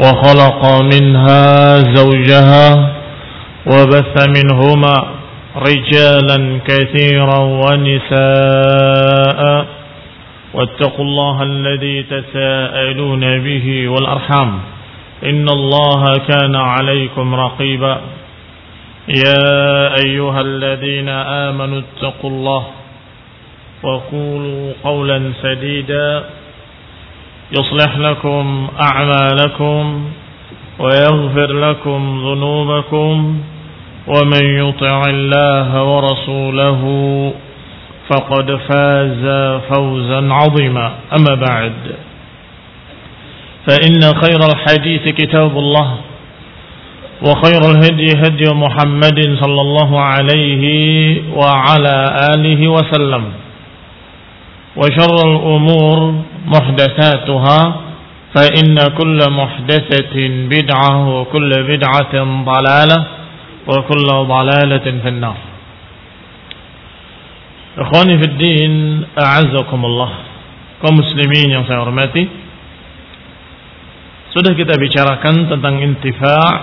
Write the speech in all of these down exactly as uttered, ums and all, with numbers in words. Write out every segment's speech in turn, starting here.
وخلق منها زوجها وبث منهما رجالا كثيرا ونساء واتقوا الله الذي تساءلون به والأرحام إن الله كان عليكم رقيبا يا أيها الذين آمنوا اتقوا الله وقولوا قولا سديدا يصلح لكم أعمالكم ويغفر لكم ذنوبكم ومن يطع الله ورسوله فقد فاز فوزا عظيما أما بعد فإن خير الحديث كتاب الله وخير الهدي هدي محمد صلى الله عليه وعلى آله وسلم وشر الأمور محدثاتها فإن كل محدثة بدعة وكل بدعة ضلالة وكل ضلالة في النار. Ikhwani fi din, a'azzakumullah. Kaum muslimin yang saya hormati, sudah kita bicarakan tentang intifa'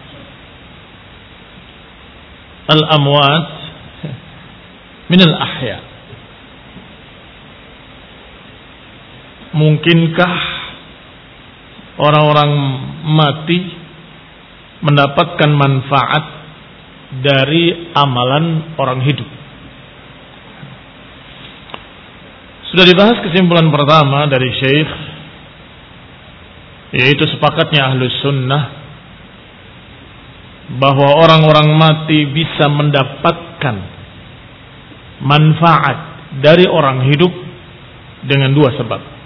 al-amwat min al-ahya. Mungkinkah orang-orang mati mendapatkan manfaat dari amalan orang hidup? Sudah dibahas kesimpulan pertama dari Syekh, yaitu sepakatnya Ahlus Sunnah bahwa orang-orang mati bisa mendapatkan manfaat dari orang hidup dengan dua sebab.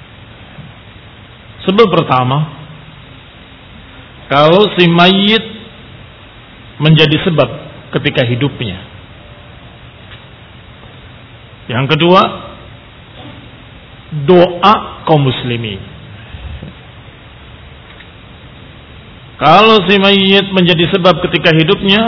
Sebab pertama, kalau si mayit menjadi sebab ketika hidupnya. Yang kedua, doa kaum muslimin. Kalau si mayit menjadi sebab ketika hidupnya,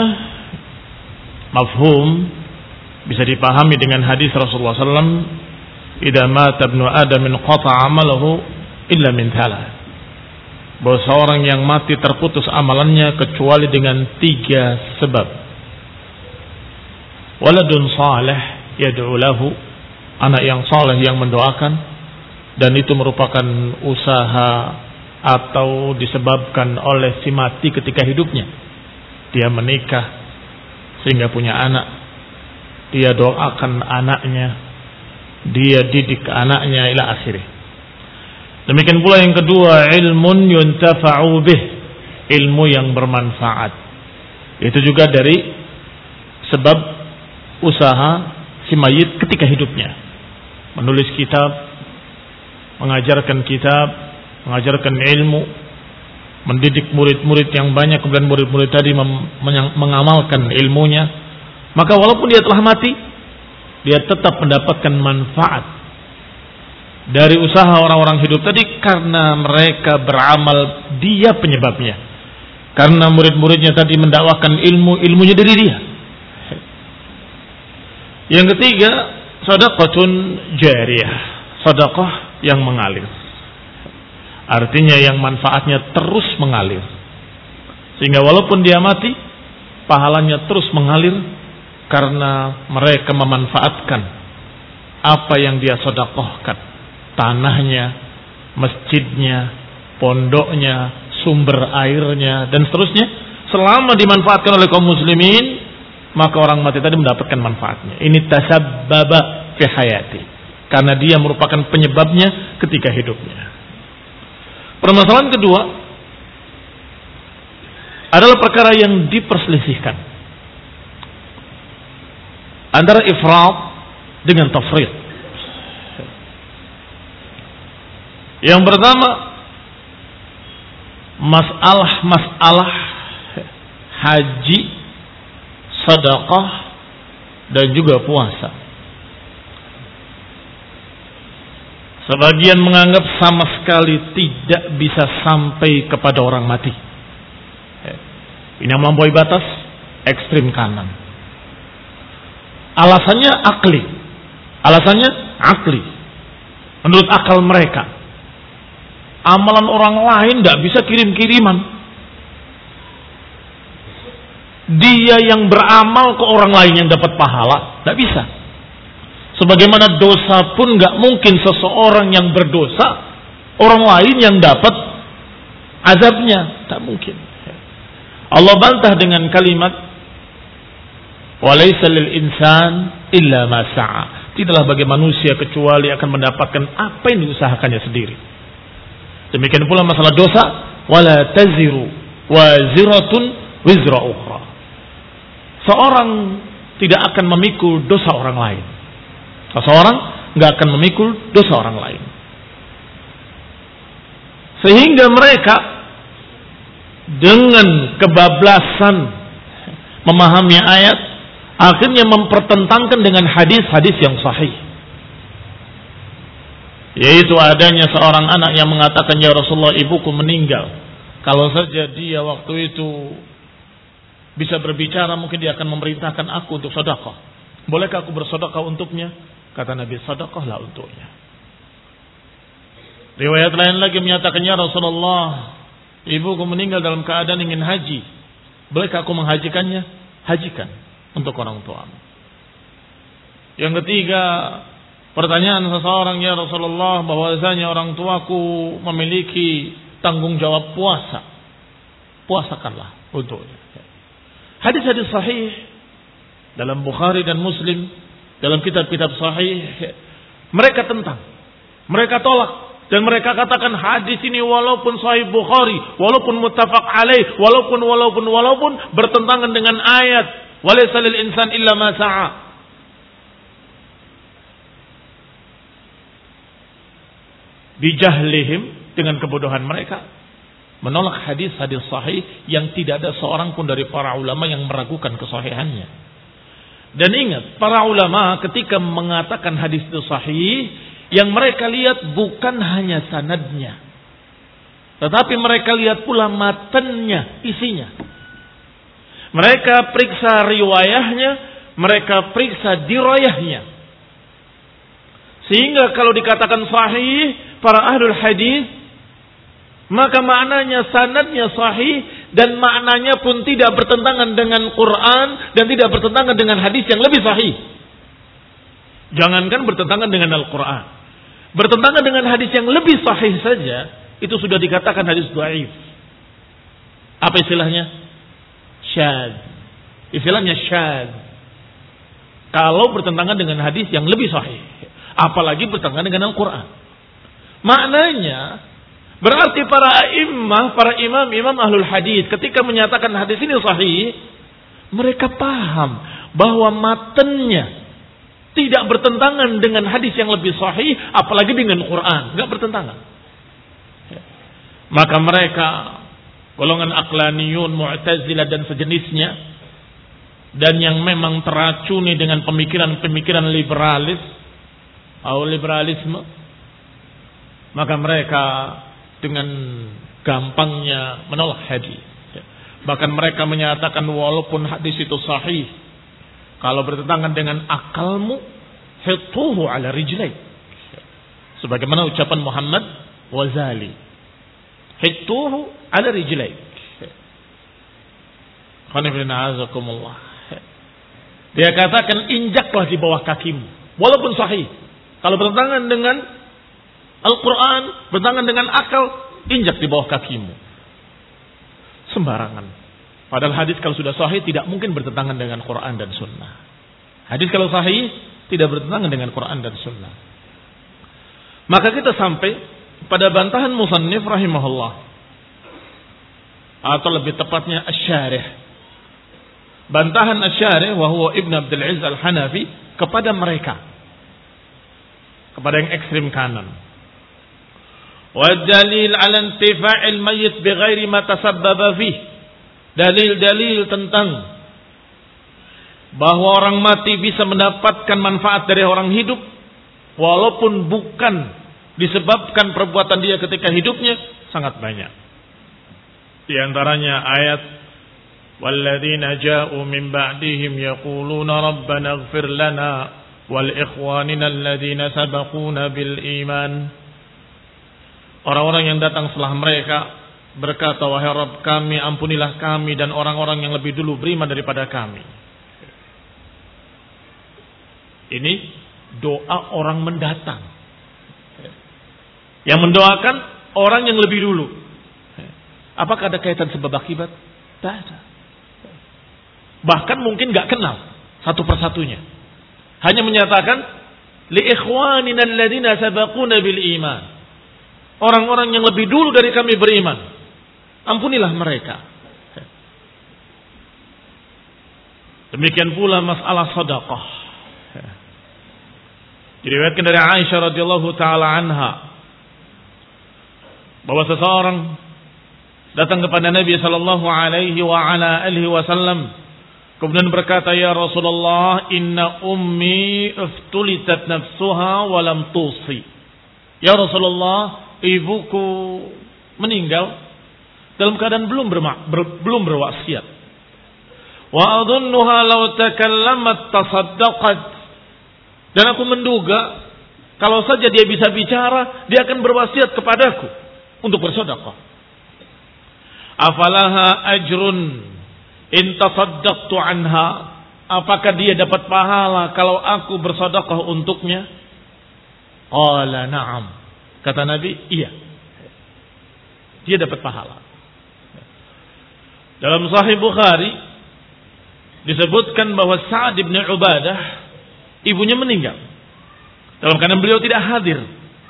mafhum bisa dipahami dengan hadis Rasulullah sallallahu alaihi wasallam, "Idza mata ibnu Adam qata'a 'amaluhu illa min thalah." Bahwa seorang yang mati terputus amalannya kecuali dengan tiga sebab. Waladun salih yad'u lahu, anak yang saleh yang mendoakan, dan itu merupakan usaha atau disebabkan oleh si mati ketika hidupnya. Dia menikah sehingga punya anak, dia doakan anaknya, dia didik anaknya ila akhirih. Demikian pula yang kedua, ilmun yuntafa'u bih, ilmu yang bermanfaat. Itu juga dari sebab usaha si mayit ketika hidupnya. Menulis kitab, mengajarkan kitab, mengajarkan ilmu, mendidik murid-murid yang banyak, kemudian murid-murid tadi mengamalkan ilmunya. Maka walaupun dia telah mati, dia tetap mendapatkan manfaat dari usaha orang-orang hidup tadi, karena mereka beramal, dia penyebabnya. Karena murid-muridnya tadi mendakwakan ilmu, ilmunya dari dia. Yang ketiga, shadaqatun jariyah, sedekah yang mengalir. Artinya yang manfaatnya terus mengalir, sehingga walaupun dia mati, pahalanya terus mengalir karena mereka memanfaatkan apa yang dia sedekahkan. Tanahnya, masjidnya, pondoknya, sumber airnya, dan seterusnya. Selama dimanfaatkan oleh kaum muslimin, maka orang mati tadi mendapatkan manfaatnya. Ini tasabbaba fi hayati, karena dia merupakan penyebabnya ketika hidupnya. Permasalahan kedua adalah perkara yang diperselisihkan antara ifrat dengan tafrid. Yang pertama, masalah-masalah haji, sedekah, dan juga puasa. Sebagian menganggap sama sekali tidak bisa sampai kepada orang mati. Ini yang melampaui batas, ekstrim kanan. Alasannya akli. Alasannya akli. Menurut akal mereka. Amalan orang lain tidak bisa kirim-kiriman. Dia yang beramal ke orang lain yang dapat pahala, tidak bisa. Sebagaimana dosa pun nggak mungkin seseorang yang berdosa, orang lain yang dapat azabnya, tak mungkin. Allah bantah dengan kalimat walaysa lil insan illa ma sa'a. Tidaklah bagi manusia kecuali akan mendapatkan apa yang diusahakannya sendiri. Demikian pula masalah dosa, wala taziru waziratun wizra ukhra. Seorang tidak akan memikul dosa orang lain. Seseorang nggak akan memikul dosa orang lain. Sehingga mereka dengan kebablasan memahami ayat, akhirnya mempertentangkan dengan hadis-hadis yang sahih. Yaitu adanya seorang anak yang mengatakan, ya Rasulullah, ibuku meninggal. Kalau saja dia waktu itu bisa berbicara, mungkin dia akan memerintahkan aku untuk sedekah. Bolehkah aku bersedekah untuknya? Kata Nabi, sedekahlah untuknya. Riwayat lain lagi menyatakan, ya Rasulullah, ibuku meninggal dalam keadaan ingin haji. Bolehkah aku menghajikannya? Hajikan untuk orang tuamu. Yang ketiga, pertanyaan seseorang, ya Rasulullah, bahwasanya orang tuaku memiliki tanggung jawab puasa. Puasakanlah untuknya. Hadis-hadis sahih dalam Bukhari dan Muslim, dalam kitab-kitab sahih, mereka tentang, mereka tolak, dan mereka katakan hadis ini walaupun sahih Bukhari, walaupun muttafaq alaih, walaupun walaupun walaupun bertentangan dengan ayat walaysa lil insan illa ma sa'a. Bijahlihim, dengan kebodohan mereka, menolak hadis-hadis sahih yang tidak ada seorang pun dari para ulama yang meragukan kesahihannya. Dan ingat, para ulama ketika mengatakan hadis itu sahih, yang mereka lihat bukan hanya sanadnya, tetapi mereka lihat pula matannya, isinya. Mereka periksa riwayahnya, mereka periksa dirayahnya. Sehingga kalau dikatakan sahih, para ahlul hadis, maka maknanya sanadnya sahih, dan maknanya pun tidak bertentangan dengan Quran dan tidak bertentangan dengan hadis yang lebih sahih. Jangankan bertentangan dengan Al-Quran, bertentangan dengan hadis yang lebih sahih saja, itu sudah dikatakan hadis dhaif. Apa istilahnya? Syadz. Istilahnya syadz. Kalau bertentangan dengan hadis yang lebih sahih, apalagi bertentangan dengan Al-Quran. Maknanya berarti para a'immah, para imam-imam ahlul hadis ketika menyatakan hadis ini sahih, mereka paham bahwa matanya tidak bertentangan dengan hadis yang lebih sahih, apalagi dengan Quran, enggak bertentangan. Maka mereka, golongan aqlaniyun, mu'tazilah dan sejenisnya, dan yang memang teracuni dengan pemikiran-pemikiran liberalis atau liberalisme, maka mereka dengan gampangnya menolak hadis. Bahkan mereka menyatakan walaupun hadis itu sahih, kalau bertentangan dengan akalmu, hituhu ala rijlaik. Sebagaimana ucapan Muhammad Wazali, hituhu ala rijlaik. Dia katakan injaklah di bawah kakimu, walaupun sahih. Kalau bertentangan dengan Al-Quran, bertentangan dengan akal, injak di bawah kakimu. Sembarangan. Padahal hadis kalau sudah sahih tidak mungkin bertentangan dengan Quran dan Sunnah. Hadis kalau sahih tidak bertentangan dengan Quran dan Sunnah. Maka kita sampai pada bantahan musannif rahimahullah, atau lebih tepatnya asy-syarih. Bantahan asy-syarih wa huwa Ibn Abdul Aziz Al-Hanafi kepada mereka, kepada yang ekstrim kanan. Wadalil ala intifa'il mayyit bighairi ma tasabbaba fih. Dalil-dalil tentang bahwa orang mati bisa mendapatkan manfaat dari orang hidup walaupun bukan disebabkan perbuatan dia ketika hidupnya sangat banyak. Di antaranya ayat walladzina ja'u min ba'dihim yaquluna rabbana ighfir lana wal ikhwanina alladzina sabaquna bil iman Orang-orang yang datang setelah mereka berkata, wahai Rabb kami, ampunilah kami dan orang-orang yang lebih dulu beriman daripada kami. Ini doa orang mendatang. Yang mendoakan orang yang lebih dulu. Apakah ada kaitan sebab akibat? Tidak ada. Bahkan mungkin gak kenal satu persatunya. Hanya menyatakan li ikhwanina alladziina sabaquna bil iman. Orang-orang yang lebih dulu dari kami beriman, ampunilah mereka. Demikian pula masalah sedekah. Diriwayatkan dari Aisyah radhiyallahu taala anha bahwa seseorang datang kepada Nabi sallallahu alaihi wa ala alihi wasallam kemudian berkata, ya Rasulullah, inna ummi iftulitat nafsuha wa lam tusi. Ya Rasulullah, ibuku meninggal dalam keadaan belum berma, ber, belum berwasiat. Wa adhunnuha law takallamat tasaddaqat. Dan aku menduga kalau saja dia bisa bicara, dia akan berwasiat kepadaku untuk bersedekah. Afalaha ajrun in tasaddaqtu anha. Apakah dia dapat pahala kalau aku bersedekah untuknya? Qala na'am. Kata Nabi, iya. Dia dapat pahala. Dalam Sahih Bukhari disebutkan bahwa Sa'ad bin Ubadah ibunya meninggal dalam keadaan beliau tidak hadir.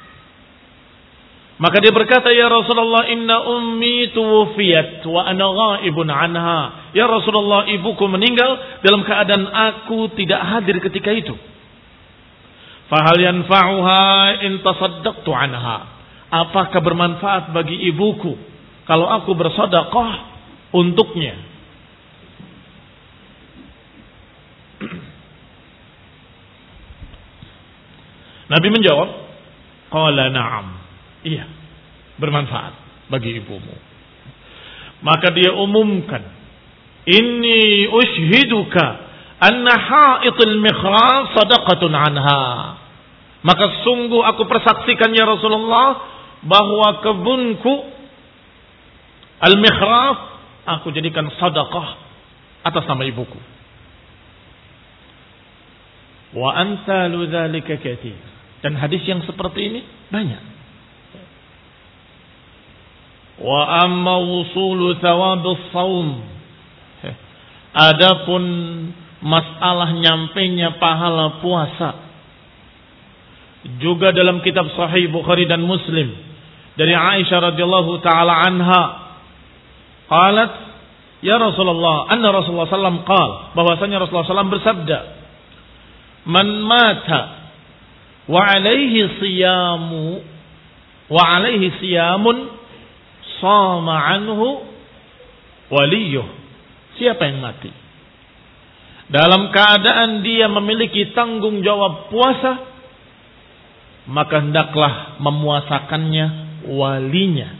Maka dia berkata, ya Rasulullah, inna ummi tuwfiyat wa ana ghaibun anha. Ya Rasulullah, ibuku meninggal dalam keadaan aku tidak hadir ketika itu. Fahal yanfa'uha in tasaddaqtu anha. Apakah bermanfaat bagi ibuku kalau aku bersedekah untuknya? Nabi menjawab, qala na'am. Iya, bermanfaat bagi ibumu. Maka dia umumkan, inni ushhiduka anna ha'itul mikhraf sadaqatun anha. Maka sungguh aku persaksikan ya Rasulullah bahwa kebunku al-mikhraf aku jadikan sedekah atas nama ibuku. Wa amsalu dzalika katsir. Dan hadis yang seperti ini banyak. Wa amma wusulu thawabus shaum. Adapun masalah nyampainya pahala puasa juga dalam kitab Sahih Bukhari dan Muslim dari Aisyah radhiyallahu taala anha qalat, ya Rasulullah, anna Rasulullah sallallahu alaihi wasallam qala, bahwasanya Rasulullah sallallahu alaihi wasallam bersabda, man mata wa alaihi siyamu wa alaihi siyamun sama anhu waliyuh. Siapa yang mati dalam keadaan dia memiliki tanggung jawab puasa, maka hendaklah memuasakannya walinya.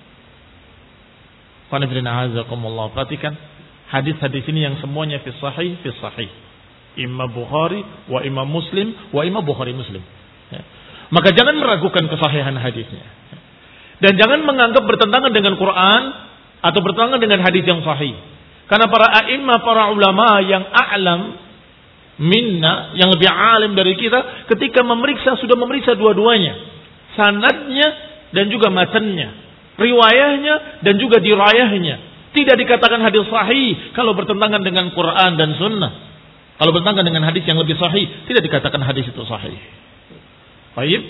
Perhatikan hadis-hadis ini yang semuanya fi sahih fi sahih. Imam Bukhari wa Imam Muslim wa Imam Bukhari Muslim. Ya. Maka jangan meragukan kesahihan hadisnya. Dan jangan menganggap bertentangan dengan Quran atau bertentangan dengan hadis yang sahih. Karena para a'imah, para ulama yang a'lam minna, yang lebih alim dari kita, ketika memeriksa sudah memeriksa dua-duanya, sanadnya dan juga matanya, riwayahnya dan juga dirayahnya. Tidak dikatakan hadis sahih kalau bertentangan dengan Quran dan Sunnah. Kalau bertentangan dengan hadis yang lebih sahih, tidak dikatakan hadis itu sahih. Baik.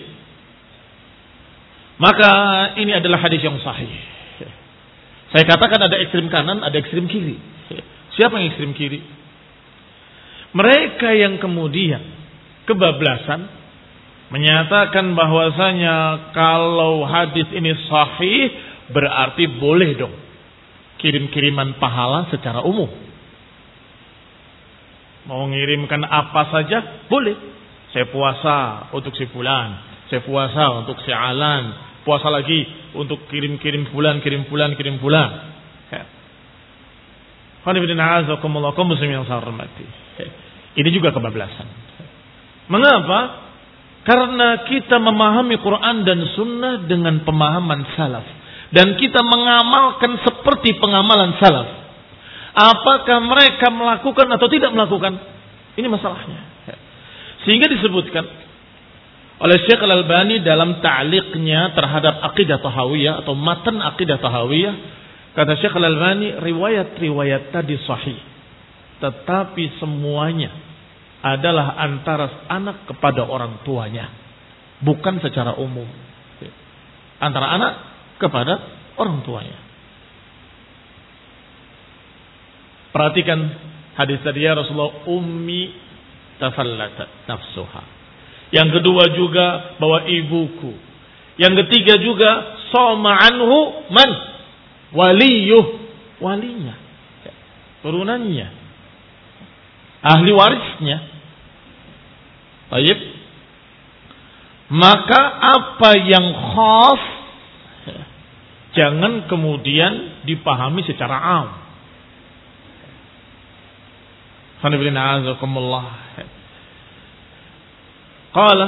Maka ini adalah hadis yang sahih. Saya katakan ada ekstrem kanan, ada ekstrem kiri. Siapa yang ekstrem kiri? Mereka yang kemudian kebablasan menyatakan bahwasanya kalau hadis ini sahih berarti boleh dong kirim-kiriman pahala secara umum. Mau ngirimkan apa saja boleh. Saya puasa untuk si fulan, saya puasa untuk si alan, puasa lagi untuk kirim-kirim fulan, kirim fulan, kirim fulan. Ini juga kebablasan. Mengapa? Karena kita memahami Quran dan Sunnah dengan pemahaman salaf. Dan kita mengamalkan seperti pengamalan salaf. Apakah mereka melakukan atau tidak melakukan? Ini masalahnya. Sehingga disebutkan oleh Syekh Al-Albani dalam ta'liqnya terhadap Aqidah Tahawiyah atau matan Aqidah Tahawiyah, kata Syekh Al-Albani, riwayat-riwayat tadi sahih, tetapi semuanya adalah antara anak kepada orang tuanya, bukan secara umum. Antara anak kepada orang tuanya. Perhatikan hadis tadi, ya Rasulullah, ummi tafallatat nafsuha. Yang kedua juga bahwa ibuku. Yang ketiga juga soma anhu man waliyuh, walinya, turunannya, ahli warisnya. Baik. Maka apa yang khas jangan kemudian dipahami secara am. Alhamdulillah, azakumullah. Qala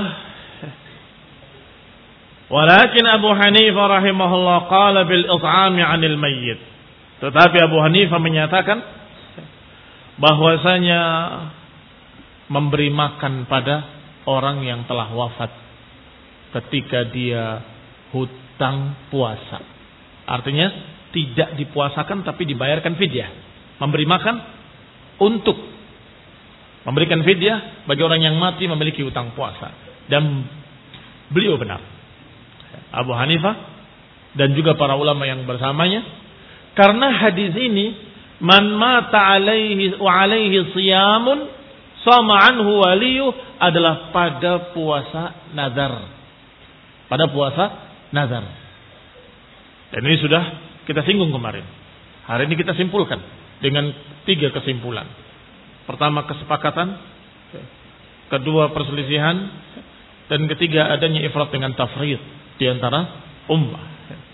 walakin Abu Hanifah rahimahullah qala bil it'ami 'anil mayyit. Tetapi Abu Hanifah menyatakan bahwasanya memberi makan pada orang yang telah wafat ketika dia hutang puasa. Artinya tidak dipuasakan tapi dibayarkan fidyah. Memberi makan untuk memberikan fidyah bagi orang yang mati memiliki hutang puasa. Dan beliau benar, Abu Hanifah dan juga para ulama yang bersamanya, karena hadis ini man mata alaihi wa alaihi siyamun sama anhu waliyu adalah pada puasa nazar. Pada puasa nazar. Dan ini sudah kita singgung kemarin. Hari ini kita simpulkan dengan tiga kesimpulan. Pertama, kesepakatan. Kedua, perselisihan. Dan ketiga, adanya ifrat dengan tafrid di antara ummah.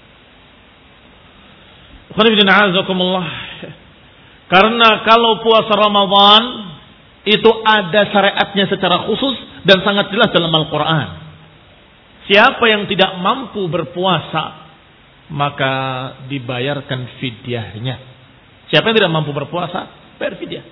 Karena kalau puasa Ramadan itu ada syariatnya secara khusus dan sangat jelas dalam Al-Quran. Siapa yang tidak mampu berpuasa maka dibayarkan fidyahnya. Siapa yang tidak mampu berpuasa bayar fidyah.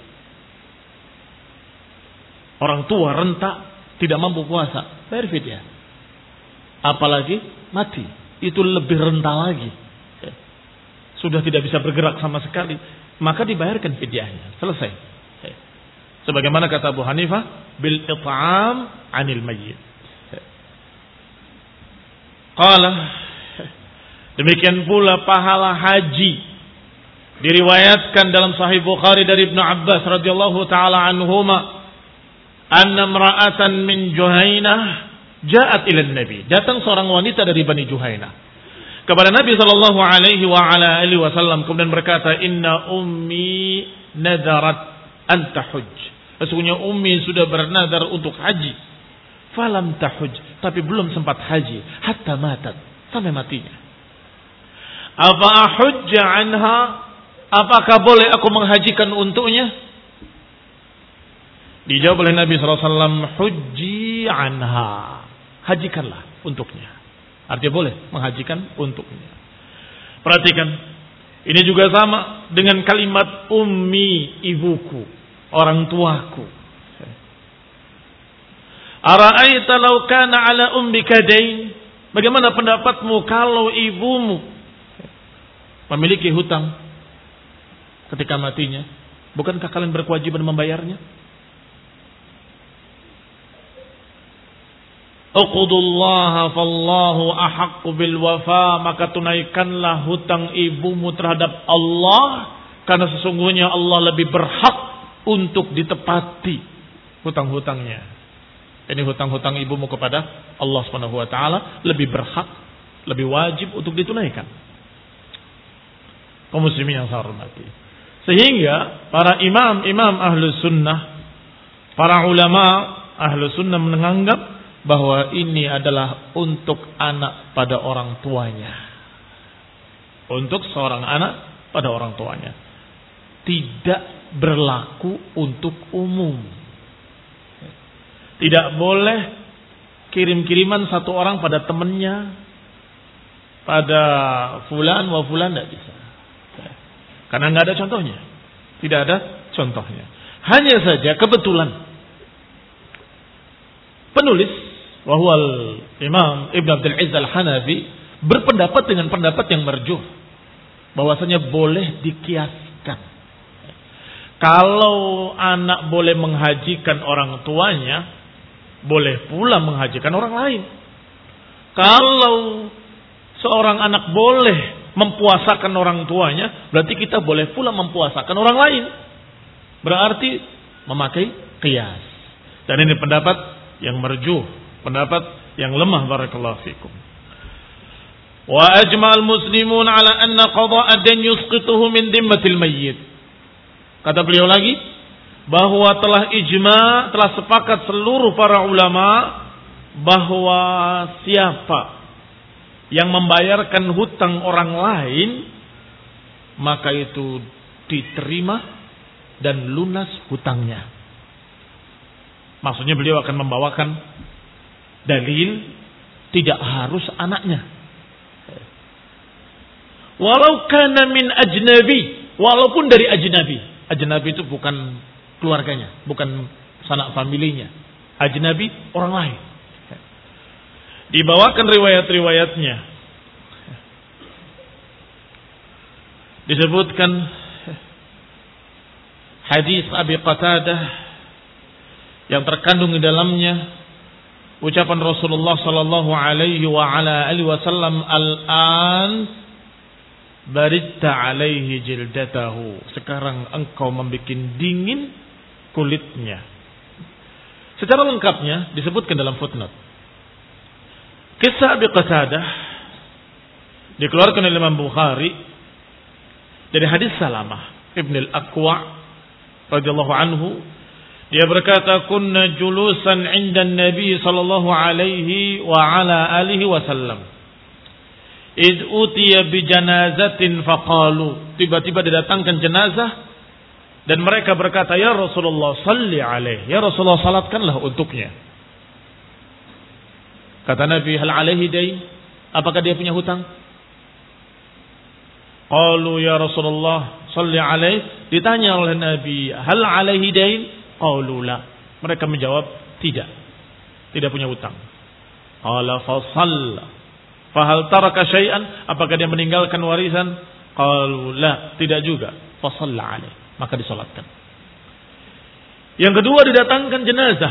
Orang tua renta tidak mampu puasa bayar fidyah. Apalagi mati, itu lebih renta lagi. Sudah tidak bisa bergerak sama sekali, maka dibayarkan fidyahnya. Selesai. Sebagaimana kata Abu Hanifah, bil it'am 'anil mayyit. Qala, demikian pula pahala haji diriwayatkan dalam Sahih Bukhari dari Ibnu Abbas radhiyallahu taala anhuma, anna imra'atan min Juhainah ja'at ila Nabi. Datang seorang wanita dari Bani Juhainah kepada Nabi sallallahu alaihi wa ala alihi wasallam, kemudian berkata, inna ummi nadarat an tahuj. Sesungguhnya ummi sudah bernadar untuk haji. Falam tahuj, tapi belum sempat haji hatta matat, sampai matinya. Apa ahujja anha? Apakah boleh aku menghajikan untuknya? Dijawab oleh Nabi sallallahu alaihi wasallam, hujji anha. Hajikanlah untuknya. Artinya boleh menghajikan untuknya. Perhatikan, ini juga sama dengan kalimat ummi, ibuku, orang tuaku. Ara'aita law kana ala ummika dain? Bagaimana pendapatmu kalau ibumu memiliki hutang ketika matinya? Bukankah kalian berkewajiban membayarnya? Uqudullaha fallahu ahaqqu bil wafa, maka tunaikanlah hutang ibumu terhadap Allah, karena sesungguhnya Allah lebih berhak untuk ditepati hutang-hutangnya. Ini hutang-hutang ibumu kepada Allah Subhanahu wa taala lebih berhak, lebih wajib untuk ditunaikan. Kaum muslimin yang saya hormati. Sehingga para imam-imam Ahlus Sunnah, para ulama Ahlus Sunnah menganggap bahwa ini adalah untuk anak pada orang tuanya. Untuk seorang anak pada orang tuanya. Tidak berlaku untuk umum. Tidak boleh kirim-kiriman satu orang pada temannya, pada fulan wa fulan, tidak bisa. Karena nggak ada contohnya. Tidak ada contohnya. Hanya saja kebetulan penulis wahwal Imam Ibn Abdul Aziz Al-Hanafi berpendapat dengan pendapat yang marjuh, bahwasanya boleh dikiaskan. Kalau anak boleh menghajikan orang tuanya, boleh pula menghajikan orang lain. Kalau seorang anak boleh mempuasakan orang tuanya, berarti kita boleh pula mempuasakan orang lain. Berarti memakai qiyas. Dan ini pendapat yang marjuh, pendapat yang lemah, barakallahu fikum. Wa ajma'al muslimun ala anna qada'a ad-dain yusqituhu min dhimmatil mayyit. Kata beliau lagi, bahwa telah ijma, telah sepakat seluruh para ulama bahwa siapa yang membayarkan hutang orang lain, maka itu diterima dan lunas hutangnya. Maksudnya beliau akan membawakan dalil tidak harus anaknya. Walau kana min ajnabi, walaupun dari ajnabi. Ajnabi itu bukan keluarganya, bukan sanak familinya. Ajnabi orang lain. Dibawakan riwayat-riwayatnya. Disebutkan hadis Abi Qatadah yang terkandung di dalamnya ucapan Rasulullah sallallahu alaihi wa ala alihi wasallam, al-an baritta alaihi jildatahu. Sekarang engkau membuat dingin kulitnya. Secara lengkapnya disebutkan dalam footnote. Kisah Abi Qatadah dikeluarkan oleh Imam Bukhari dari hadis Salamah Ibn al-Aqwa radhiyallahu anhu. Dia berkata, kunna julusan 'inda Nabi sallallahu alaihi wa ala alihi wasallam. Id utiya bi janazatin faqalu. Tiba-tiba didatangkan jenazah dan mereka berkata, ya Rasulullah salli alaihi. Ya Rasulullah, salatkanlah untuknya. Kata Nabi, hal alaihi dain? Apakah dia punya hutang? Qalu ya Rasulullah salli alaihi. Ditanya oleh Nabi, hal alaihi dain? Qalu la. Mereka menjawab, tidak. Tidak punya hutang. Qala fa shalla. Fa hal taraka syai'an? Apakah dia meninggalkan warisan? Qalu la. Tidak juga. Fa shalla alaihi. Maka disalatkan. Yang kedua, didatangkan jenazah.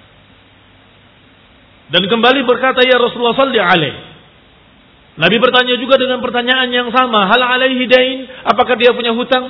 Dan kembali berkata, ya Rasulullah salli alaihi. Nabi bertanya juga dengan pertanyaan yang sama. Hal alaihi dain? Apakah dia punya hutang?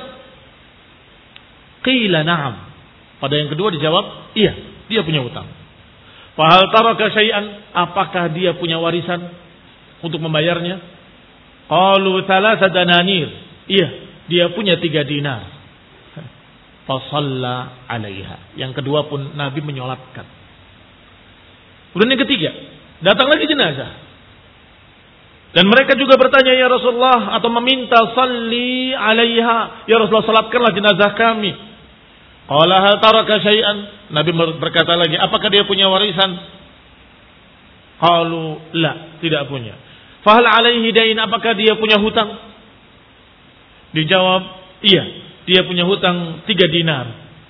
Qila na'am. Pada yang kedua dijawab, iya, dia punya hutang. Fa hal taraka syai'an? Apakah dia punya warisan untuk membayarnya? Qalu thalatha dananir. Iya, dia punya tiga dinar. Fa shalla 'alaiha. Yang kedua pun Nabi menyolatkan. Kemudian yang ketiga, datang lagi jenazah. Dan mereka juga bertanya, ya Rasulullah, atau meminta salli 'alaiha. Ya Rasulullah, salatkanlah jenazah kami. Qala hal taraka syai'an? Nabi berkata lagi, apakah dia punya warisan? Qalu la, tidak punya. Fa hal 'alaihi dain? Apakah dia punya hutang? Dijawab, iya, dia punya hutang tiga dinar.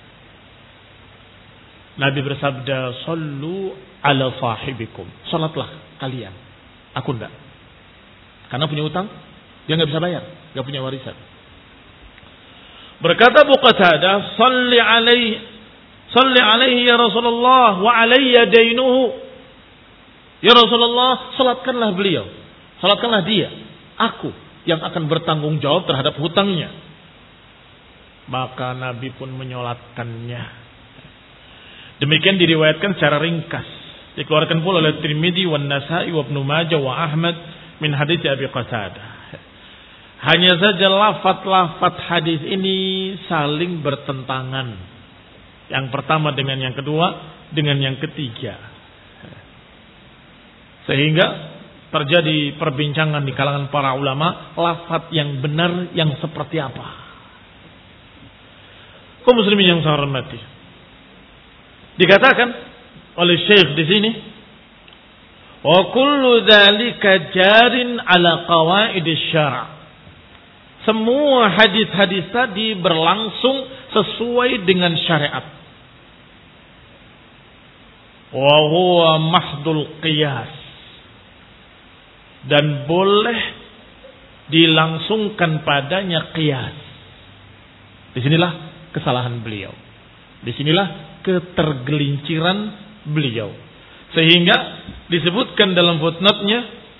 Nabi bersabda, sallu ala sahibikum. Salatlah kalian. Aku enggak. Karena punya hutang, dia enggak bisa bayar, enggak punya warisan. Berkata Abu Qatadah, salli alaihi, salli alaihi ya Rasulullah, wa alayya dainuhu. Ya Rasulullah, salatkanlah beliau. Salatkanlah dia. Aku yang akan bertanggung jawab terhadap hutangnya. Maka Nabi pun menyolatkannya. Demikian diriwayatkan secara ringkas. Dikeluarkan pula oleh Tirmidzi wa Nasa'i wa Ibnu Majah wa Ahmad min hadits Abi Qatadah. Hanya saja lafaz-lafaz hadis ini saling bertentangan. Yang pertama dengan yang kedua, dengan yang ketiga. Sehingga terjadi perbincangan di kalangan para ulama, lafaz yang benar yang seperti apa. Kaum muslimin yang saya hormati. Dikatakan oleh Syekh di sini, Wa kullu dzalika jarin ala qawaid asy-syara'. Semua hadis-hadis tadi berlangsung sesuai dengan syariat. Wa huwa mahdul qiyas. Dan boleh dilangsungkan padanya qiyas. Disinilah kesalahan beliau. Disinilah ketergelinciran beliau. Sehingga disebutkan dalam footnote-nya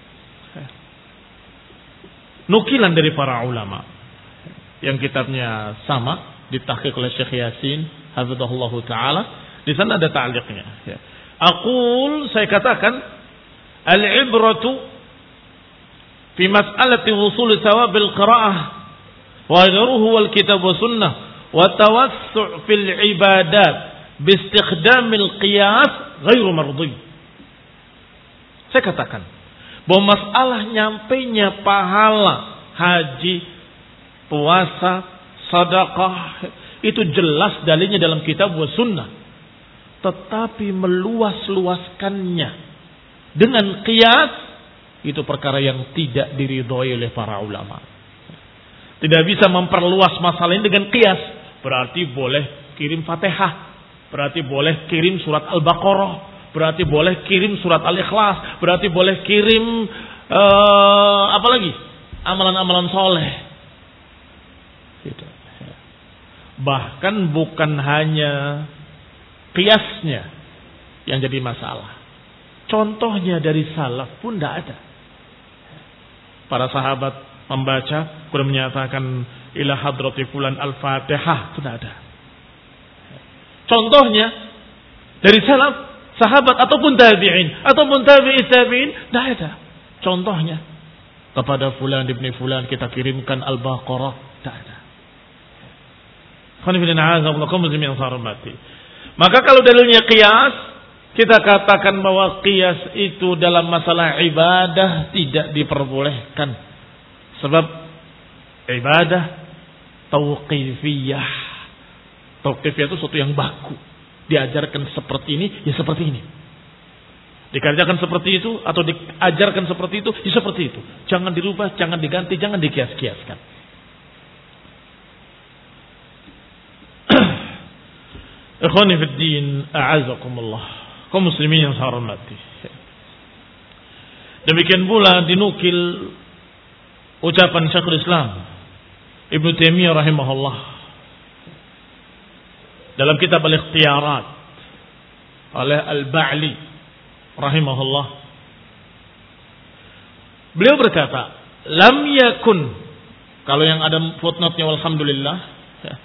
nukilan dari para ulama yang kitabnya sama ditahqiq oleh Syekh Yasin hafizahullah taala. Di sana ada ta'liqnya. Aqul, saya katakan, al-ibratu fi mas'alati wusul thawab al-qira'ah wa ghayruhu wal kitab wa sunnah wa tawassu' fil ibadat bi istikhdamil qiyas ghairu mardhi. Saya katakan bahwa masalah nyampainya pahala haji, puasa, sedekah itu jelas dalilnya dalam kitab wa sunnah. Tetapi meluas-luaskannya dengan qiyas itu perkara yang tidak diridhoi oleh para ulama. Tidak bisa memperluas masalah ini dengan qiyas. Berarti boleh kirim Fatihah, berarti boleh kirim surat Al-Baqarah, berarti boleh kirim surat Al-Ikhlas, berarti boleh kirim uh, apa lagi? Amalan-amalan soleh. Gitu. Bahkan bukan hanya qiyasnya yang jadi masalah. Contohnya dari salaf pun tidak ada. Para sahabat membaca, kemudian menyatakan ila hadrati fulan al-Fatihah, itu tidak ada. Contohnya dari salaf, sahabat ataupun tabi'in ataupun tabi'i tabi'in, tidak ada. Contohnya kepada fulan ibni fulan kita kirimkan Al-Baqarah, tidak ada. Maka kalau dalilnya qiyas, kita katakan bahwa qiyas itu dalam masalah ibadah tidak diperbolehkan. Sebab ibadah tauqifiyah. Tauqifiyah itu sesuatu yang baku. Diajarkan seperti ini, ya seperti ini. Dikerjakan seperti itu atau diajarkan seperti itu, ya seperti itu. Jangan dirubah, jangan diganti, jangan dikias-kiaskan. Ikhwani fid din, a'azakumullah. Kaum muslimin yang saya hormati. Demikian pula dinukil ucapan Syekhul Islam Ibnu Taimiyah rahimahullah dalam kitab Al-Ikhtiyarat oleh Al-Ba'li rahimahullah. Beliau berkata, lam yakun, kalau yang ada footnote-nya alhamdulillah, ya.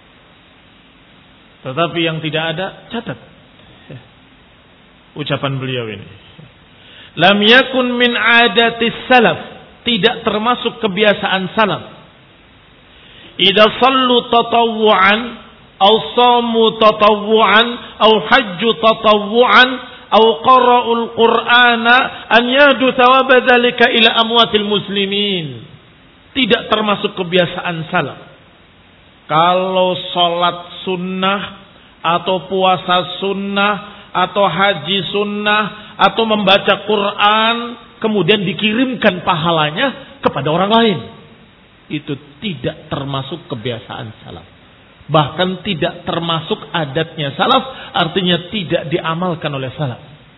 Tetapi yang tidak ada, catat ya. Ucapan beliau ini, lam yakun min adatis salaf, tidak termasuk kebiasaan salaf, idza sallu tatawwu'an aw shamu tatawwu'an aw hajju tatawwu'an aw qara'ul qur'ana an yahdu thawab dzalika ila amwatil muslimin. Tidak termasuk kebiasaan salaf kalau salat sunnah atau puasa sunnah atau haji sunnah atau membaca Quran kemudian dikirimkan pahalanya kepada orang lain, itu tidak termasuk kebiasaan salaf. Bahkan tidak termasuk adatnya salaf, artinya tidak diamalkan oleh salaf.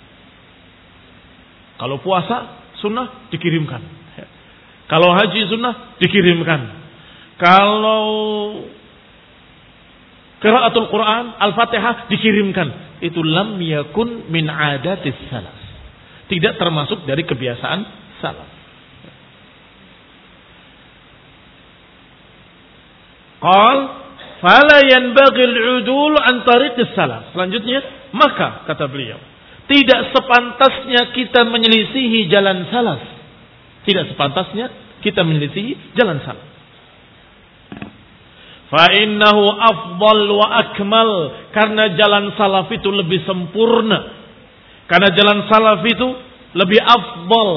Kalau puasa sunnah dikirimkan, kalau haji sunnah dikirimkan, kalau qiraatul Quran Al-Fatihah dikirimkan. Itu lam yakun min adatis salaf, tidak termasuk dari kebiasaan salaf. Qal fala yanbaghi al-udul an tariqis salaf. Selanjutnya, maka kata beliau, tidak sepantasnya kita menyelisihi jalan salaf. Tidak sepantasnya kita menyelisihi jalan salaf. Fa innahu afdal wa akmal, karena jalan salaf itu lebih sempurna. Karena jalan salaf itu lebih afdal.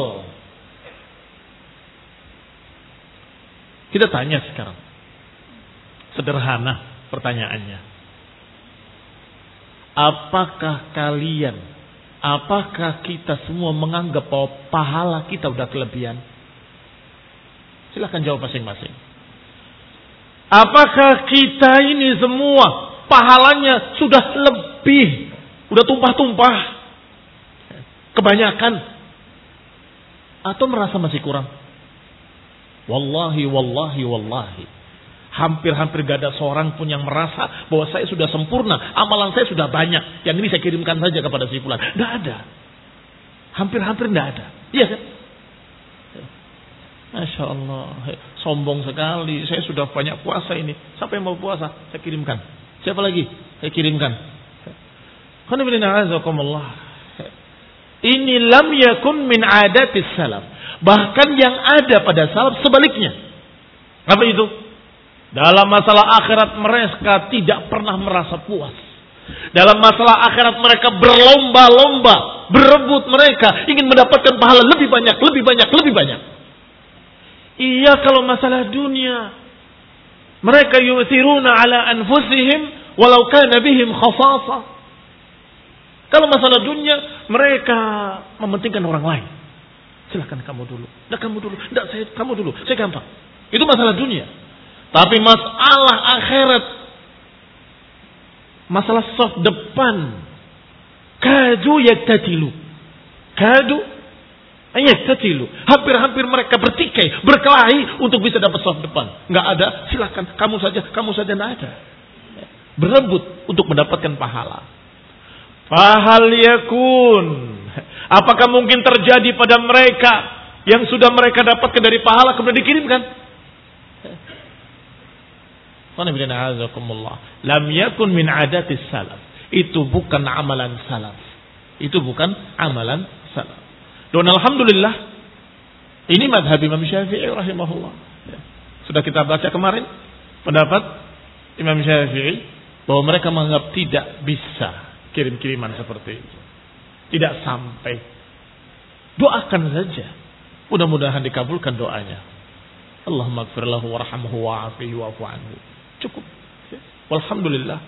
Kita tanya sekarang. Sederhana pertanyaannya. Apakah kalian apakah kita semua menganggap bahwa pahala kita udah kelebihan? Silahkan jawab masing-masing. Apakah kita ini semua pahalanya sudah lebih, udah tumpah-tumpah, kebanyakan, atau merasa masih kurang? Wallahi, wallahi, wallahi, hampir-hampir gak ada seorang pun yang merasa bahwa saya sudah sempurna, amalan saya sudah banyak, yang ini saya kirimkan saja kepada si fulan. Tidak ada. Hampir-hampir tidak ada. Iya kan? Masya Allah. Sombong sekali. Saya sudah banyak puasa ini. Siapa yang mau puasa? Saya kirimkan. Siapa lagi? Saya kirimkan. Ini lam yakun min adatis salaf. Bahkan yang ada pada salaf sebaliknya. Apa itu? Dalam masalah akhirat mereka tidak pernah merasa puas. Dalam masalah akhirat mereka berlomba-lomba, berebut, mereka ingin mendapatkan pahala lebih banyak, lebih banyak, lebih banyak. Iya, kalau masalah dunia mereka yu'thiruna ala anfusihim walau kana bihim khasasa. Kalau masalah dunia mereka mementingkan orang lain. Silakan kamu dulu. Enggak kamu dulu. Enggak saya kamu dulu. Saya gampang. Itu masalah dunia. Tapi masalah akhirat, masalah soft depan, kadu yaktatilu, kadu yaktatilu, hampir-hampir mereka bertikai, berkelahi untuk bisa dapat soft depan. Enggak ada, silakan kamu saja, kamu saja, enggak ada. Berebut untuk mendapatkan pahala. Fahal yakun, apakah mungkin terjadi pada mereka yang sudah mereka dapatkan dari pahala kemudian dikirimkan? Lam yakun min adatis salaf. Itu bukan amalan salaf. Itu bukan amalan salaf. Dan alhamdulillah, ini madhab Imam Syafi'i rahimahullah. Sudah kita baca kemarin pendapat Imam Syafi'i bahwa mereka menganggap tidak bisa kirim-kiriman seperti itu. Tidak sampai. Doakan saja. Mudah-mudahan dikabulkan doanya. Allahumma ighfir lahu warhamhu wa'afihi wa'fu anhu. Cukup. Walhamdulillah.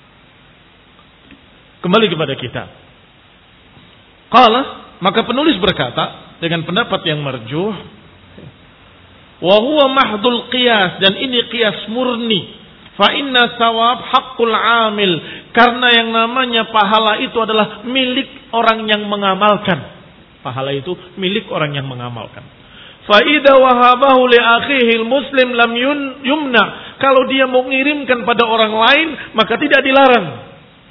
Kembali kepada kita. Qala, maka penulis berkata dengan pendapat yang marjuh, wa huwa mahdul qiyas, dan ini qiyas murni. Fa inna sawab haqqul amil, karena yang namanya pahala itu adalah milik orang yang mengamalkan. Pahala itu milik orang yang mengamalkan. Fa idza wahabahu li akhihi muslim lam yumna, kalau dia mau mengirimkan pada orang lain maka tidak dilarang.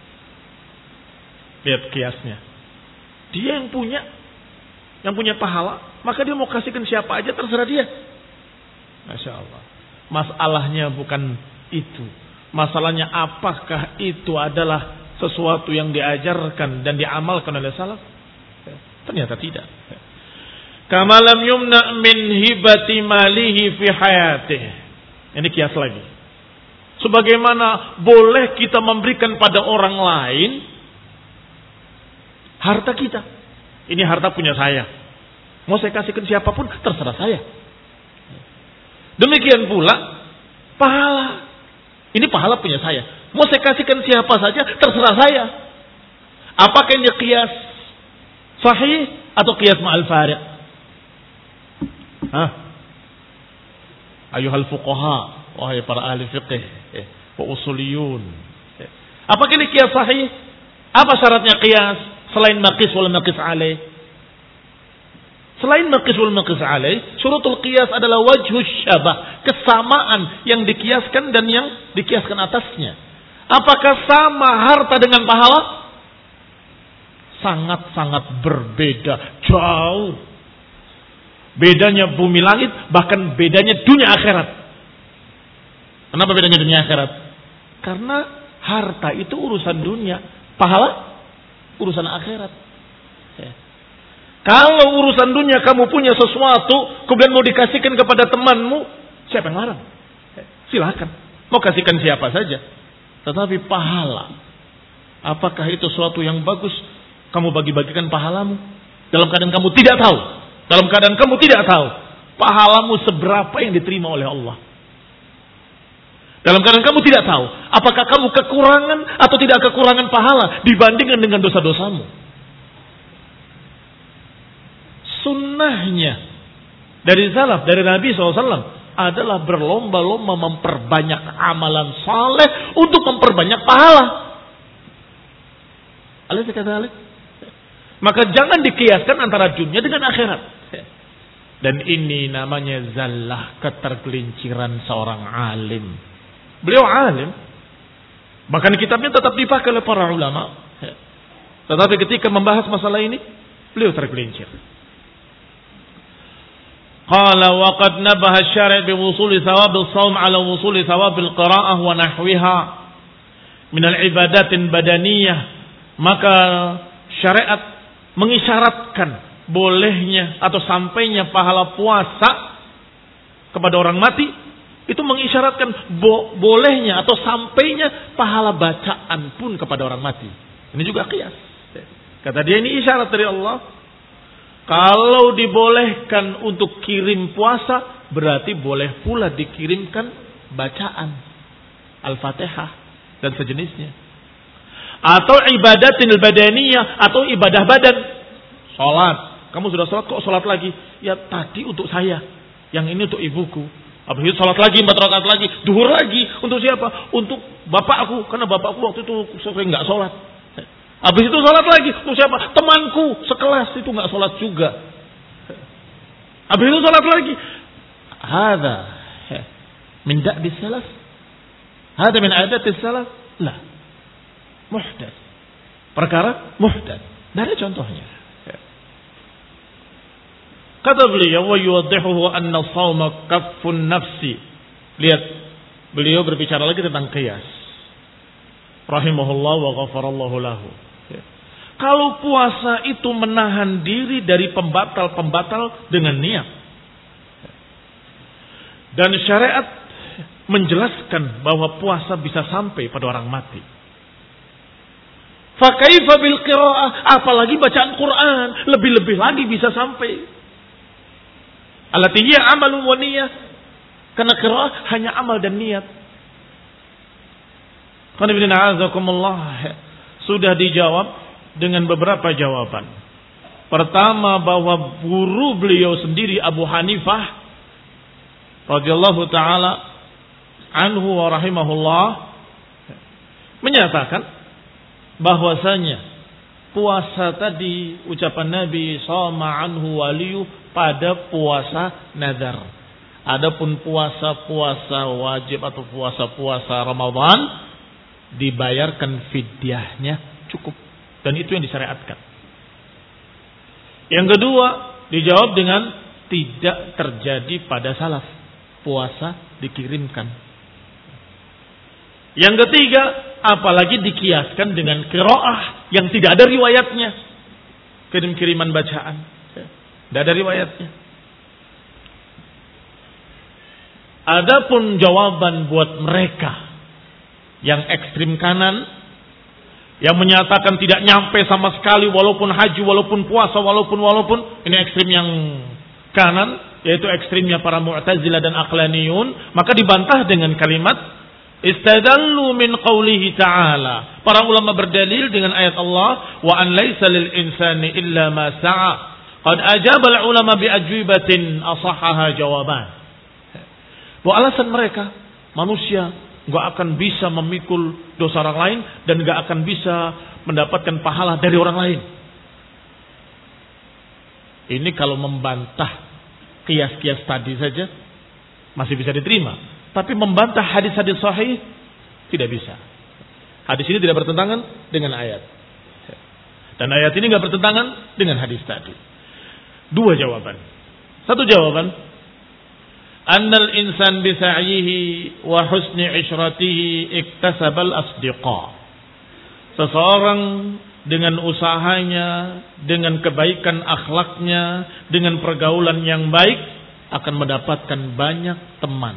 Lihat kiasnya. Dia yang punya yang punya pahala, maka dia mau kasihkan siapa aja terserah dia. Masya Allah. Masalahnya bukan itu. Masalahnya apakah itu adalah sesuatu yang diajarkan dan diamalkan oleh salaf? Ternyata tidak. Kama lam yumna min hibati malihi fi hayatih. Ini kias lagi. Sebagaimana boleh kita memberikan pada orang lain harta kita. Ini harta punya saya. Mau saya kasihkan siapapun terserah saya. Demikian pula pahala. Ini pahala punya saya. Mau saya kasihkan siapa saja terserah saya. Apakah ini kias sahih atau kias ma'al fariq? Hah? Ayuhal fuqaha, wahai para ahli fiqh wa usuliyun. Apakah ini qiyas sahih? Apa syaratnya qiyas selain maqis wal maqis alaih? Selain maqis wal maqis alaih, syurutul qiyas adalah wajhus syabah, kesamaan yang dikiaskan dan yang dikiaskan atasnya. Apakah sama harta dengan pahala? Sangat-sangat berbeda, jauh. Bedanya bumi langit, bahkan bedanya dunia akhirat. Kenapa bedanya dunia akhirat? Karena harta itu urusan dunia, pahala urusan akhirat. Ya. Kalau urusan dunia kamu punya sesuatu, kemudian mau dikasihkan kepada temanmu, siapa yang larang? Ya. Silakan, mau kasihkan siapa saja. Tetapi pahala, apakah itu sesuatu yang bagus? Kamu bagi-bagikan pahalamu dalam keadaan kamu tidak tahu. Dalam keadaan kamu tidak tahu pahalamu seberapa yang diterima oleh Allah. Dalam keadaan kamu tidak tahu apakah kamu kekurangan atau tidak kekurangan pahala dibandingkan dengan dosa-dosamu. sunnahnya dari salaf, dari Nabi shallallahu alaihi wasallam adalah berlomba-lomba memperbanyak amalan saleh untuk memperbanyak pahala. Alaysa kadzalik? Maka jangan dikiaskan antara dunia dengan akhirat. Dan ini namanya zallah, ketergelinciran seorang alim. Beliau alim. Bahkan kitabnya tetap dipakai oleh para ulama. Tetapi ketika membahas masalah ini, beliau tergelincir. Qala wa qad nabaha asy-syari' bi wusuli thawabil shaum 'ala wusuli thawabil qira'ah wa nahwiha min al-ibadatin badaniyah. Maka syariat mengisyaratkan bolehnya atau sampainya pahala puasa kepada orang mati, itu mengisyaratkan bo- bolehnya atau sampainya pahala bacaan pun kepada orang mati. Ini juga qiyas. Kata dia ini isyarat dari Allah. Kalau dibolehkan untuk kirim puasa, berarti boleh pula dikirimkan bacaan Al-Fatihah dan sejenisnya. Atau ibadatil badaniyah, atau ibadah badan. Salat. Kamu sudah salat kok salat lagi? Ya tadi untuk saya, yang ini untuk ibuku. Habis itu salat lagi, empat rakaat lagi, duhur lagi. Untuk siapa? Untuk bapakku, karena bapakku waktu itu sering nggak salat. Habis itu salat lagi, untuk siapa? Temanku sekelas itu nggak salat juga. Habis itu salat lagi. Hada min da'bis salaf. Hada min adatis salaf. La. Muhdath. Perkara muhdath. Dari contohnya. Kata beliau, wa yuwaddihuhu anna as-shauma kaffun nafsi. Lihat, beliau berbicara lagi tentang qiyas. Rahimahullah wa ghafarallahu lahu. Kalau puasa itu menahan diri dari pembatal-pembatal dengan niat. Dan syariat menjelaskan bahwa puasa bisa sampai pada orang mati. Fa kaifa bil qiraah, apalagi bacaan Quran, lebih-lebih lagi bisa sampai. Allati hiya amalun wa niyah. Karena qiraah hanya amal dan niat. Qul inna a'udzukumullah. Sudah dijawab dengan beberapa jawaban. Pertama, bahwa guru beliau sendiri Abu Hanifah radhiyallahu taala anhu wa rahimahullah menyatakan bahwasanya puasa tadi ucapan Nabi shoma anhu waliyu pada puasa nazar. Adapun puasa-puasa wajib atau puasa-puasa Ramadan dibayarkan fidyahnya cukup, dan itu yang disyariatkan. Yang kedua, dijawab dengan tidak terjadi pada salaf puasa dikirimkan. Yang ketiga, apalagi dikiaskan dengan qiraah yang tidak ada riwayatnya, kirim-kiriman bacaan, tidak ada riwayatnya. Adapun jawaban buat mereka yang ekstrim kanan, yang menyatakan tidak nyampe sama sekali walaupun haji, walaupun puasa, walaupun walaupun ini ekstrim yang kanan, yaitu ekstrimnya para Mu'tazilah dan Aqlaniyun, maka dibantah dengan kalimat istadallu min qawlihi ta'ala. Para ulama berdalil dengan ayat Allah, wa an laysa lil insani illa ma sa'a. Qad ajaba al ulama bi ajwibatin asahhaha jawaban. Bahwa alasan mereka, manusia enggak akan bisa memikul dosa orang lain dan enggak akan bisa mendapatkan pahala dari orang lain. Ini kalau membantah kias-kias tadi saja masih bisa diterima. Tapi membantah hadis-hadis sahih tidak bisa. Hadis ini tidak bertentangan dengan ayat. Dan ayat ini tidak bertentangan dengan hadis tadi. Dua jawaban. Satu jawaban, annal insan bisa'yihi wa husni isyratihi iktasabal asdiqa. Seseorang dengan usahanya, dengan kebaikan akhlaknya, dengan pergaulan yang baik akan mendapatkan banyak teman.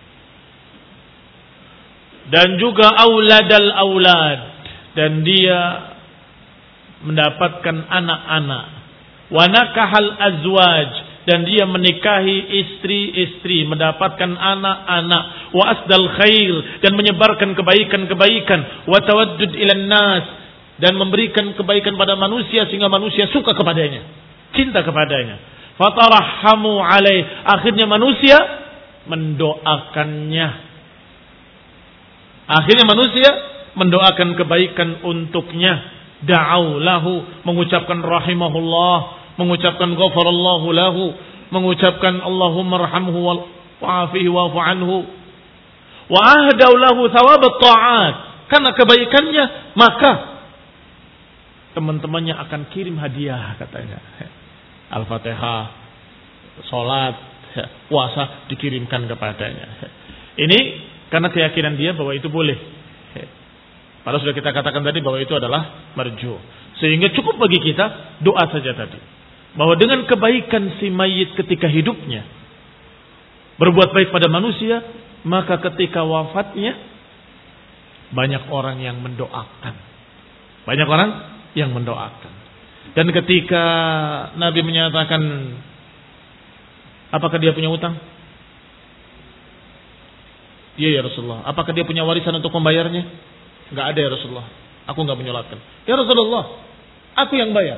Dan juga auladal aulad, dan dia mendapatkan anak-anak. Wa nakahal azwaj, dan dia menikahi istri-istri, mendapatkan anak-anak. Wa asdal khair, dan menyebarkan kebaikan-kebaikan. Wa tawaddud ilan nas, dan memberikan kebaikan pada manusia sehingga manusia suka kepadanya, cinta kepadanya. Fatarahhamu alaih. Akhirnya manusia mendoakannya. Akhirnya manusia mendoakan kebaikan untuknya. Da'au lahu, mengucapkan rahimahullah, mengucapkan ghafarallahu lahu, mengucapkan Allahumma arhamhu wa'afihi wa'fu anhu. Wa ahdau lahu thawabat ta'at. Karena kebaikannya, maka teman-temannya akan kirim hadiah katanya. Al-Fatihah, salat, puasa dikirimkan kepadanya. Ini karena keyakinan dia bahwa itu boleh. Padahal sudah kita katakan tadi bahwa itu adalah marju. Sehingga cukup bagi kita doa saja tadi. Bahwa dengan kebaikan si mayit ketika hidupnya berbuat baik pada manusia, maka ketika wafatnya banyak orang yang mendoakan. Banyak orang yang mendoakan. Dan ketika Nabi menyatakan, apakah dia punya utang? Iya ya Rasulullah. Apakah dia punya warisan untuk membayarnya? Enggak ada ya Rasulullah. Aku enggak menyolatkan. Ya Rasulullah, aku yang bayar.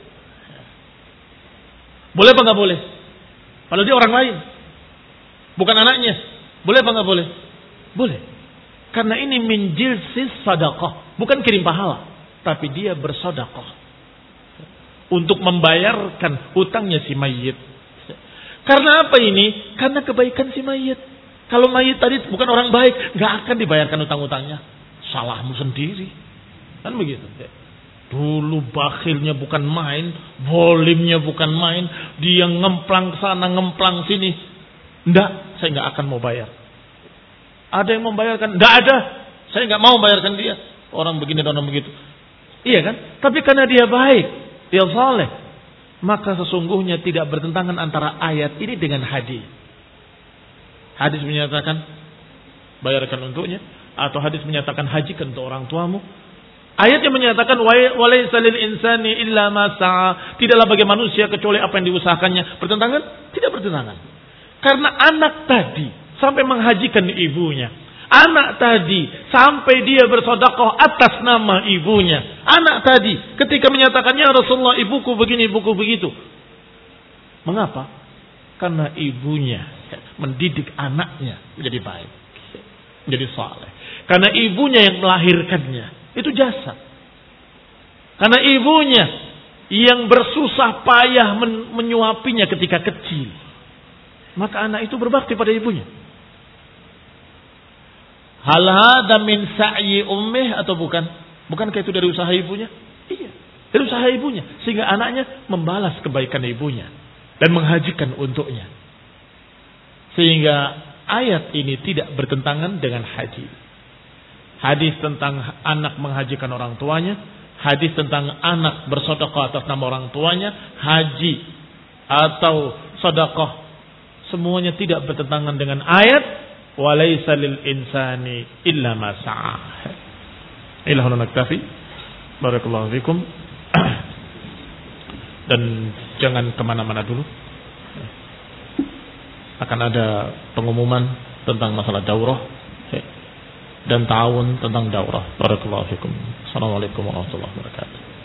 Boleh apa enggak boleh? Padahal dia orang lain, bukan anaknya. Boleh apa enggak boleh? Boleh. Karena ini min jilsis sadaqah, bukan kirim pahala, tapi dia bersedekah untuk membayarkan hutangnya si mayit. Karena apa ini? Karena kebaikan si mayit. Kalau mayit tadi bukan orang baik, enggak akan dibayarkan hutang-hutangnya. Salahmu sendiri. Kan begitu. Dulu bakhilnya bukan main, volimnya bukan main, dia ngemplang sana, ngemplang sini. Enggak, saya enggak akan mau bayar. Ada yang membayarkan? Enggak ada. Saya enggak mau bayarkan dia. Orang begini dan orang begitu. Iya kan? Tapi karena dia baik, dia saleh, maka sesungguhnya tidak bertentangan antara ayat ini dengan hadis. Hadis menyatakan bayarkan untuknya, atau hadis menyatakan hajikan untuk orang tuamu. Ayat yang menyatakan walaysa lil insani illa ma sa'a, tidaklah bagi manusia kecuali apa yang diusahakannya. Bertentangan? Tidak bertentangan. Karena anak tadi sampai menghajikan ibunya. Anak tadi sampai dia bersedekah atas nama ibunya. Anak tadi ketika menyatakannya Rasulullah, ibuku begini, ibuku begitu. Mengapa? Karena ibunya mendidik anaknya menjadi baik, menjadi saleh. Karena ibunya yang melahirkannya, itu jasa. Karena ibunya yang bersusah payah men- menyuapinya ketika kecil, maka anak itu berbakti pada ibunya. Hal hadza min sa'yi ummih atau bukan? Bukankah itu dari usaha ibunya? Iya, dari usaha ibunya, sehingga anaknya membalas kebaikan ibunya dan menghajikan untuknya. Sehingga ayat ini tidak bertentangan dengan hadis. Hadis tentang anak menghajikan orang tuanya, hadis tentang anak bersedekah atas nama orang tuanya, haji atau sedekah, semuanya tidak bertentangan dengan ayat walaysa lil insani illa ma sa'a. Ilahun naktafi. Barakallahu fikum. Dan jangan kemana-mana dulu. Akan ada pengumuman tentang masalah daurah dan ta'awun tentang daurah. Barakallahu fikum. Assalamualaikum warahmatullahi wabarakatuh.